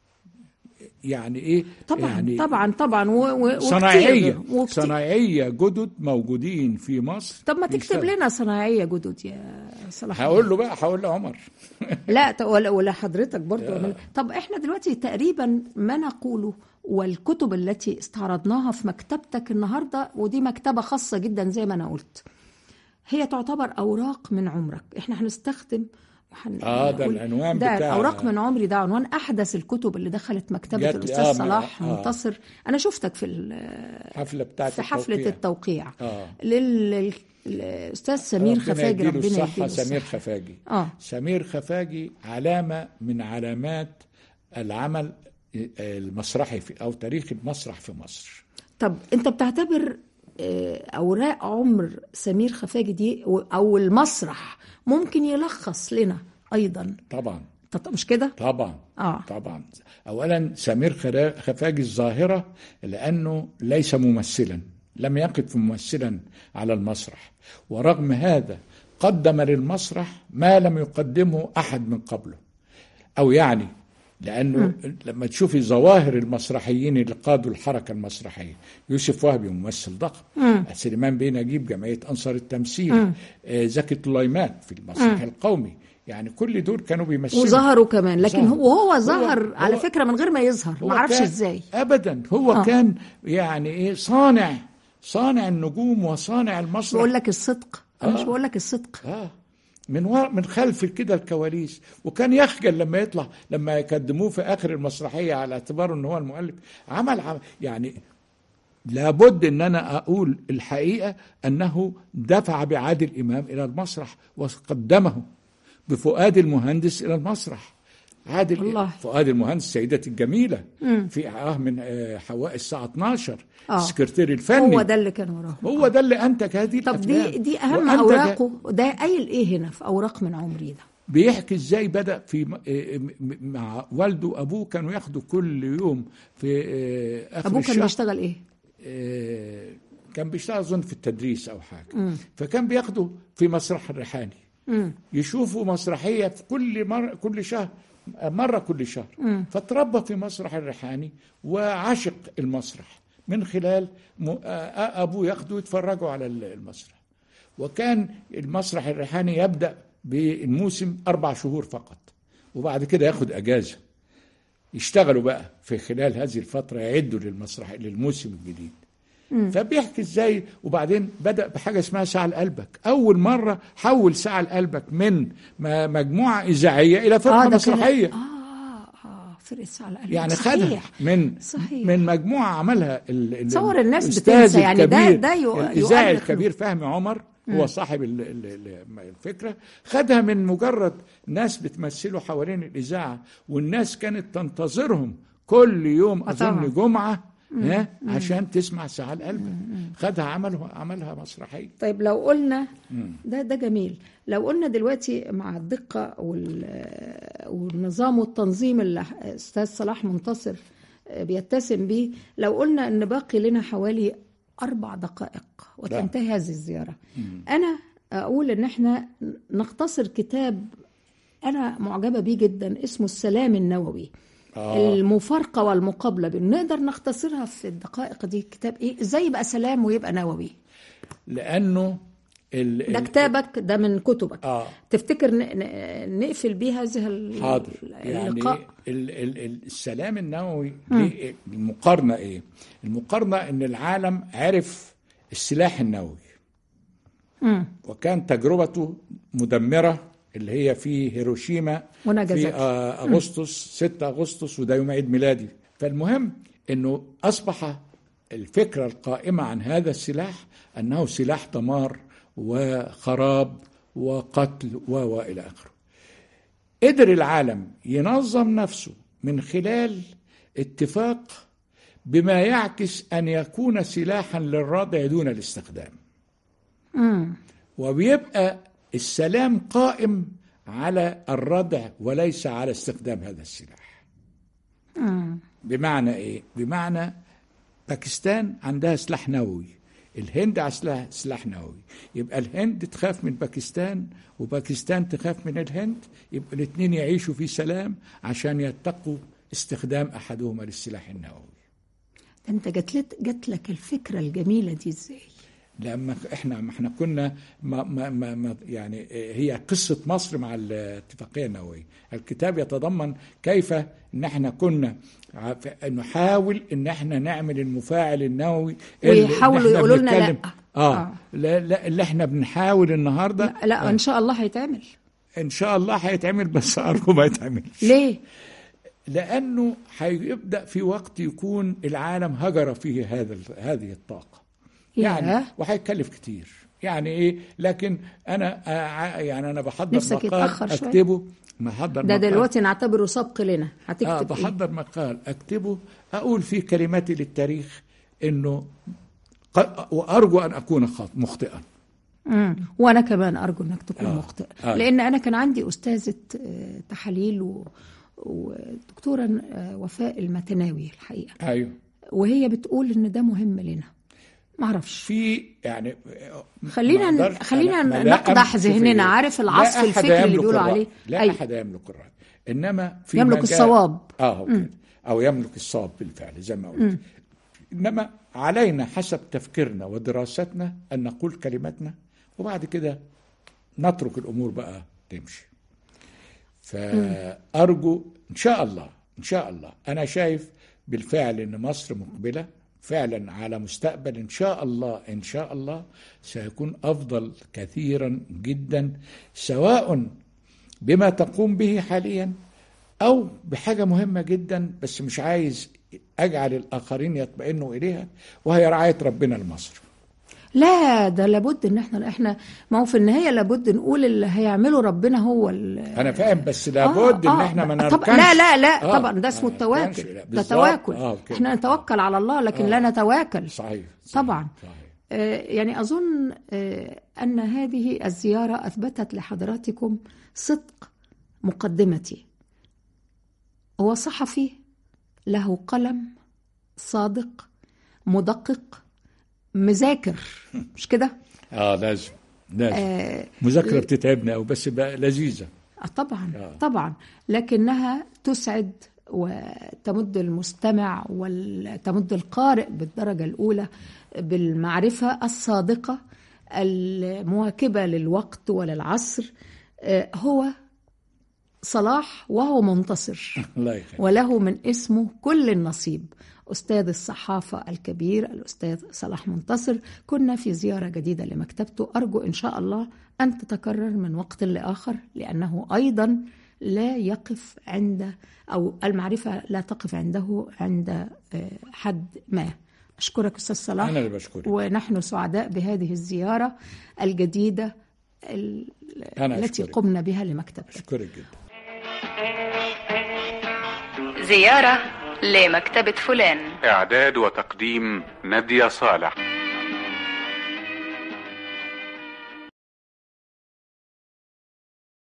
[SPEAKER 4] يعني ايه
[SPEAKER 3] طبعا
[SPEAKER 4] يعني
[SPEAKER 3] طبعا طبعا و... و...
[SPEAKER 4] صناعيه
[SPEAKER 3] وكتير. وكتير.
[SPEAKER 4] صناعيه جدد موجودين في مصر.
[SPEAKER 3] طب ما تكتب
[SPEAKER 4] بيشتغلوا.
[SPEAKER 3] لنا صناعيه جدد يا صلاح.
[SPEAKER 4] هقول له بقى هقول له عمر
[SPEAKER 3] لا ت- ولا ولا حضرتك برضو من... طب احنا دلوقتي تقريبا ما نقوله والكتب التي استعرضناها في مكتبتك النهارده، ودي مكتبه خاصه جدا زي ما انا قلت، هي تعتبر اوراق من عمرك. احنا هنستخدم وحن...
[SPEAKER 4] اه ده العنوان
[SPEAKER 3] ده
[SPEAKER 4] بتاع
[SPEAKER 3] اوراق من عمري، ده عنوان احدث الكتب اللي دخلت مكتبه
[SPEAKER 4] جات لي.
[SPEAKER 3] الاستاذ
[SPEAKER 4] آه،
[SPEAKER 3] صلاح
[SPEAKER 4] آه.
[SPEAKER 3] منتصر. انا شفتك في ال...
[SPEAKER 4] الحفله بتاعت
[SPEAKER 3] في حفله
[SPEAKER 4] التوقيع.
[SPEAKER 3] التوقيع
[SPEAKER 4] آه.
[SPEAKER 3] لل... للاستاذ سمير
[SPEAKER 4] ربنا
[SPEAKER 3] خفاجي،
[SPEAKER 4] يديله
[SPEAKER 3] ربنا
[SPEAKER 4] الصحة.
[SPEAKER 3] يديله
[SPEAKER 4] سمير
[SPEAKER 3] الصحة.
[SPEAKER 4] خفاجي
[SPEAKER 3] اه
[SPEAKER 4] سمير خفاجي علامة من علامات العمل المسرحي في أو تاريخ المسرح في مصر.
[SPEAKER 3] طب انت بتعتبر آه، اوراق عمر سمير خفاجي دي او المسرح ممكن يلخص لنا ايضا؟
[SPEAKER 4] طبعا
[SPEAKER 3] طب مش كده؟
[SPEAKER 4] طبعا
[SPEAKER 3] اه
[SPEAKER 4] طبعا. أولا سمير خرا- خفاجي الظاهرة لأنه ليس ممثلا، لم يقف ممثلا على المسرح، ورغم هذا قدم للمسرح ما لم يقدمه أحد من قبله. أو يعني لأنه م. لما تشوفي ظواهر المسرحيين اللي قادوا الحركة المسرحية، يوسف وهبي ممثل ضخم، سليمان بيه نجيب جمعية أنصار التمثيل، آه زكي طليمات في المسرح م. القومي، يعني كل دول كانوا بيمثلوا
[SPEAKER 3] وظهروا كمان. لكن
[SPEAKER 4] ظهر.
[SPEAKER 3] هو هو ظهر
[SPEAKER 4] هو
[SPEAKER 3] على
[SPEAKER 4] هو
[SPEAKER 3] فكرة من غير ما يظهر، ما اعرفش ازاي
[SPEAKER 4] أبدا. هو
[SPEAKER 3] آه.
[SPEAKER 4] كان يعني إيه صانع صانع النجوم وصانع المسرح.
[SPEAKER 3] بقول لك الصدق، انا
[SPEAKER 4] آه.
[SPEAKER 3] مش بقول لك الصدق.
[SPEAKER 4] اه من ور... من خلف كده الكواليس، وكان يخجل لما يطلع، لما يقدموه في اخر المسرحيه على اعتباره ان هو المؤلف. عمل, عمل يعني لابد ان انا اقول الحقيقه انه دفع بعادل امام الى المسرح وقدمه، بفؤاد المهندس الى المسرح. عادل
[SPEAKER 3] الله.
[SPEAKER 4] فؤاد المهندس سيدتي الجميلة مم. في اه من آه حواء الساعة اتناشر
[SPEAKER 3] آه.
[SPEAKER 4] السكرتير الفني
[SPEAKER 3] هو ده اللي كان وراه،
[SPEAKER 4] هو ده اللي انتج هذه
[SPEAKER 3] طب
[SPEAKER 4] الافلام.
[SPEAKER 3] دي دي اهم اوراقه، ده قايل ايه هنا في اوراق من عمري ده؟
[SPEAKER 4] بيحكي ازاي بدأ في مع والده وابوه، كانوا ياخدوا كل يوم في اخر
[SPEAKER 3] ابوه
[SPEAKER 4] الشهر.
[SPEAKER 3] كان بيشتغل ايه؟
[SPEAKER 4] كان بيشتغل اظن في التدريس او حاجه
[SPEAKER 3] مم.
[SPEAKER 4] فكان بياخده في مسرح الريحاني
[SPEAKER 3] مم.
[SPEAKER 4] يشوفوا مسرحيه في كل مره كل شهر مره كل شهر مم. فتربى في مسرح الريحاني وعشق المسرح من خلال ابوه ياخده يتفرجوا على المسرح. وكان المسرح الريحاني يبدأ بالموسم أربع شهور فقط، وبعد كده ياخد أجازة، يشتغلوا بقى في خلال هذه الفترة يعدوا للمسرح للموسم الجديد. مم. فبيحكي ازاي. وبعدين بدأ بحاجة اسمها ساعة لقلبك، أول مرة حول ساعة لقلبك من مجموعة إذاعية إلى فرقة آه مسرحية.
[SPEAKER 3] آه آه فرقة ساعة لقلبك
[SPEAKER 4] يعني خدها من
[SPEAKER 3] صحيح.
[SPEAKER 4] من مجموعة عملها
[SPEAKER 3] تصور الناس بتنسى يعني ده ده
[SPEAKER 4] الإذاعي الكبير فهمي عمر هو صاحب الفكرة، خدها من مجرد ناس بتمثلوا حوالين الإذاعة، والناس كانت تنتظرهم كل يوم أظن جمعة ها عشان تسمع ساعة لقلبك. خدها عملها عملها مسرحية.
[SPEAKER 3] طيب لو قلنا ده ده جميل، لو قلنا دلوقتي مع الدقة والنظام والتنظيم اللي أستاذ صلاح منتصر بيتسم به، لو قلنا أن باقي لنا حوالي أربع دقائق وتنتهي هذه الزيارة، أنا أقول أن احنا نختصر كتاب أنا معجبة بيه جدا اسمه السلام النووي. آه. المفارقة والمقابلة، بنقدر نختصرها في الدقائق دي. كتاب إيه؟ إزاي يبقى سلام ويبقى نووي؟
[SPEAKER 4] لأنه
[SPEAKER 3] ال ده كتابك ده من كتبك. آه. تفتكر نقفل بيه هذه اللقاء؟
[SPEAKER 4] يعني ال ال السلام النووي المقارنة إيه؟ المقارنة إن العالم عرف السلاح النووي م. وكان تجربته مدمرة اللي هي في هيروشيما في أغسطس ستة أغسطس، وده يوم عيد ميلادي. فالمهم أنه أصبح الفكرة القائمة عن هذا السلاح أنه سلاح دمار وخراب وقتل وإلى آخره. قدر العالم ينظم نفسه من خلال اتفاق بما يعكس أن يكون سلاحا للردع دون الاستخدام. م. وبيبقى السلام قائم على الردع وليس على استخدام هذا السلاح. مم. بمعنى ايه؟ بمعنى باكستان عندها سلاح نووي، الهند عندها سلاح نووي، يبقى الهند تخاف من باكستان وباكستان تخاف من الهند، يبقى الاثنين يعيشوا في سلام عشان يتقوا استخدام احدهما للسلاح النووي.
[SPEAKER 3] انت جات لك جات لك الفكرة الجميلة دي ازاي؟
[SPEAKER 4] لما احنا ما احنا كنا ما ما ما يعني هي قصه مصر مع الاتفاقيه النوويه. الكتاب يتضمن كيف ان احنا كنا نحاول ان احنا نعمل المفاعل النووي،
[SPEAKER 3] ويحاولوا يقولوا لنا لا.
[SPEAKER 4] آه, اه لا لا اللي احنا بنحاول النهارده
[SPEAKER 3] لا, لا آه. ان شاء الله هيتعمل، ان
[SPEAKER 4] شاء الله هيتعمل، بس ارجو ما يتعملش.
[SPEAKER 3] ليه؟
[SPEAKER 4] لانه هيبدا في وقت يكون العالم هجر فيه هذا هذه الطاقه يعني، وهيكلف كتير يعني ايه. لكن انا يعني انا بحضر مقال اكتبه، محضر
[SPEAKER 3] ده دلوقتي نعتبره سبق لنا. هتكتب
[SPEAKER 4] آه بحضر إيه؟ مقال اكتبه اقول فيه كلماتي للتاريخ انه وارجو ان اكون مخطئا.
[SPEAKER 3] امم وانا كمان ارجو انك تكون آه. مخطئ آه. لان انا كان عندي استاذه تحاليل و... ودكتوره وفاء المتناوي الحقيقه.
[SPEAKER 4] ايوه.
[SPEAKER 3] وهي بتقول ان ده مهم لنا. ما اعرفش
[SPEAKER 4] في يعني
[SPEAKER 3] خلينا خلينا نقدح ذهننا. عارف العصف الفكري اللي بيقولوا عليه؟
[SPEAKER 4] لا أي. احد يملك الرأي، انما في
[SPEAKER 3] يملك الصواب.
[SPEAKER 4] اه او يملك الصواب بالفعل زي ما قلت. انما علينا حسب تفكيرنا ودراستنا ان نقول كلماتنا، وبعد كده نترك الامور بقى تمشي. فارجو ان شاء الله ان شاء الله انا شايف بالفعل ان مصر مقبله فعلا على مستقبل إن شاء الله إن شاء الله سيكون أفضل كثيرا جدا، سواء بما تقوم به حاليا أو بحاجة مهمة جدا بس مش عايز أجعل الآخرين يطمئنوا إليها، وهي رعاية ربنا لمصر.
[SPEAKER 3] لا ده لابد ان احنا احنا ما هو في النهايه لابد نقول اللي هيعمله ربنا هو
[SPEAKER 4] انا فاهم، بس لابد
[SPEAKER 3] آه
[SPEAKER 4] ان
[SPEAKER 3] آه
[SPEAKER 4] احنا ما
[SPEAKER 3] طب
[SPEAKER 4] نركنش.
[SPEAKER 3] لا لا لا
[SPEAKER 4] آه
[SPEAKER 3] طبعا ده اسمه
[SPEAKER 4] آه
[SPEAKER 3] التواكل،
[SPEAKER 4] لا،
[SPEAKER 3] ده تواكل.
[SPEAKER 4] آه
[SPEAKER 3] احنا نتوكل على الله لكن
[SPEAKER 4] آه
[SPEAKER 3] لا نتواكل.
[SPEAKER 4] صحيح, صحيح
[SPEAKER 3] طبعا.
[SPEAKER 4] صحيح.
[SPEAKER 3] آه يعني اظن آه ان هذه الزياره اثبتت لحضراتكم صدق مقدمتي. هو صحفي له قلم صادق مدقق مذاكر، مش كده؟
[SPEAKER 4] اه لازم لازم
[SPEAKER 3] آه
[SPEAKER 4] مذاكرة بتتعبنا أو بس بقى لذيذة.
[SPEAKER 3] آه طبعا
[SPEAKER 4] آه.
[SPEAKER 3] طبعا، لكنها تسعد وتمد المستمع وتمد القارئ بالدرجة الأولى بالمعرفة الصادقة المواكبة للوقت وللعصر. آه هو صلاح وهو منتصر
[SPEAKER 4] الله يخير.
[SPEAKER 3] وله من اسمه كل النصيب. أستاذ الصحافة الكبير الأستاذ صلاح منتصر، كنا في زيارة جديدة لمكتبته، أرجو إن شاء الله أن تتكرر من وقت لآخر، لأنه أيضا لا يقف عند أو المعرفة لا تقف عنده عند حد ما. أشكرك أستاذ صلاح.
[SPEAKER 4] أنا اللي بشكرك.
[SPEAKER 3] ونحن سعداء بهذه الزيارة الجديدة التي
[SPEAKER 4] أشكرك.
[SPEAKER 3] قمنا بها لمكتبك.
[SPEAKER 4] أشكرك جدا.
[SPEAKER 2] زيارة لمكتبة فلان.
[SPEAKER 1] إعداد وتقديم نادية صالح.